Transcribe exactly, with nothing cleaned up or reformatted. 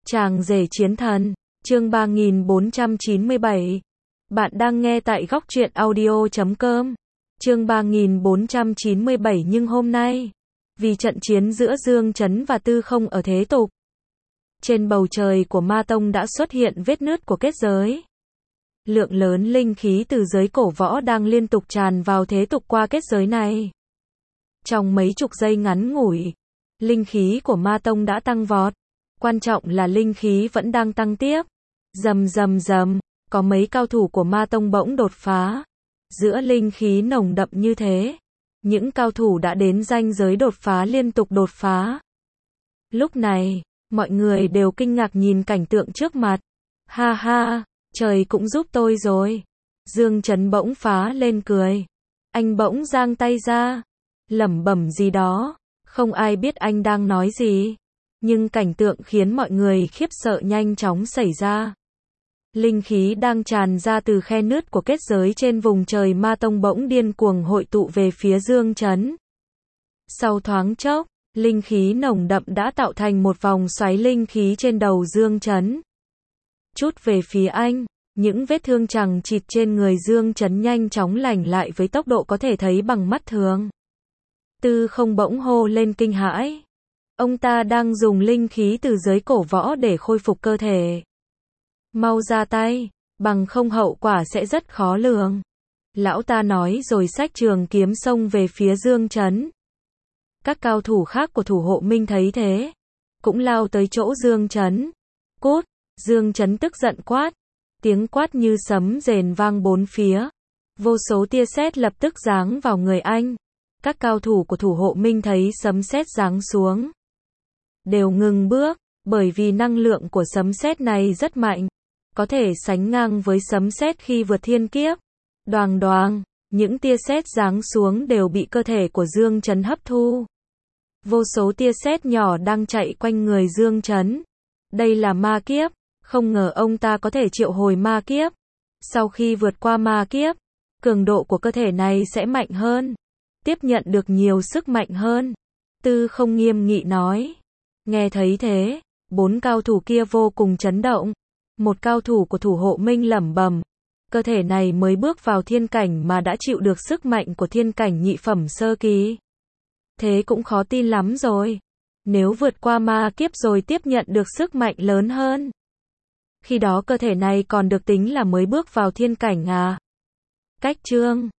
Chàng rể chiến thần, chương ba nghìn bốn trăm chín mươi bảy. Bạn đang nghe tại góc truyện audio chấm com. Chương ba nghìn bốn trăm chín mươi bảy nhưng hôm nay, vì trận chiến giữa Dương Chấn và Tư Không ở thế tục, trên bầu trời của Ma Tông đã xuất hiện vết nứt của kết giới. Lượng lớn linh khí từ giới cổ võ đang liên tục tràn vào thế tục qua kết giới này. Trong mấy chục giây ngắn ngủi, linh khí của Ma Tông đã tăng vọt. Quan trọng là linh khí vẫn đang tăng tiếp. Rầm rầm rầm, có mấy cao thủ của Ma Tông bỗng đột phá. Giữa linh khí nồng đậm như thế, những cao thủ đã đến ranh giới đột phá liên tục đột phá. Lúc này, mọi người đều kinh ngạc nhìn cảnh tượng trước mặt. Ha ha, trời cũng giúp tôi rồi. Dương Chấn bỗng phá lên cười. Anh bỗng giang tay ra, lẩm bẩm gì đó, không ai biết anh đang nói gì. Nhưng cảnh tượng khiến mọi người khiếp sợ nhanh chóng xảy ra. Linh khí đang tràn ra từ khe nứt của kết giới trên vùng trời Ma Tông bỗng điên cuồng hội tụ về phía Dương Chấn. Sau thoáng chốc, linh khí nồng đậm đã tạo thành một vòng xoáy linh khí trên đầu Dương Chấn. Chút về phía anh, những vết thương chằng chịt trên người Dương Chấn nhanh chóng lành lại với tốc độ có thể thấy bằng mắt thường. Tư Không bỗng hô lên kinh hãi. Ông ta đang dùng linh khí từ giới cổ võ để khôi phục cơ thể. Mau ra tay, bằng không hậu quả sẽ rất khó lường. Lão ta nói rồi xách trường kiếm xông về phía Dương Chấn. Các cao thủ khác của thủ hộ Minh thấy thế, cũng lao tới chỗ Dương Chấn. Cút, Dương Chấn tức giận quát. Tiếng quát như sấm rền vang bốn phía. Vô số tia sét lập tức giáng vào người anh. Các cao thủ của thủ hộ Minh thấy sấm sét giáng xuống, đều ngừng bước, bởi vì năng lượng của sấm sét này rất mạnh, có thể sánh ngang với sấm sét khi vượt thiên kiếp. Đoàng đoàng, những tia sét giáng xuống đều bị cơ thể của Dương Chấn hấp thu. Vô số tia sét nhỏ đang chạy quanh người Dương Chấn. Đây là ma kiếp, không ngờ ông ta có thể triệu hồi ma kiếp. Sau khi vượt qua ma kiếp, cường độ của cơ thể này sẽ mạnh hơn, tiếp nhận được nhiều sức mạnh hơn. Tư Không nghiêm nghị nói. Nghe thấy thế, bốn cao thủ kia vô cùng chấn động. Một cao thủ của thủ hộ Minh lẩm bẩm, cơ thể này mới bước vào thiên cảnh mà đã chịu được sức mạnh của thiên cảnh nhị phẩm sơ kỳ. Thế cũng khó tin lắm rồi. Nếu vượt qua ma kiếp rồi tiếp nhận được sức mạnh lớn hơn, khi đó cơ thể này còn được tính là mới bước vào thiên cảnh à? Cách chương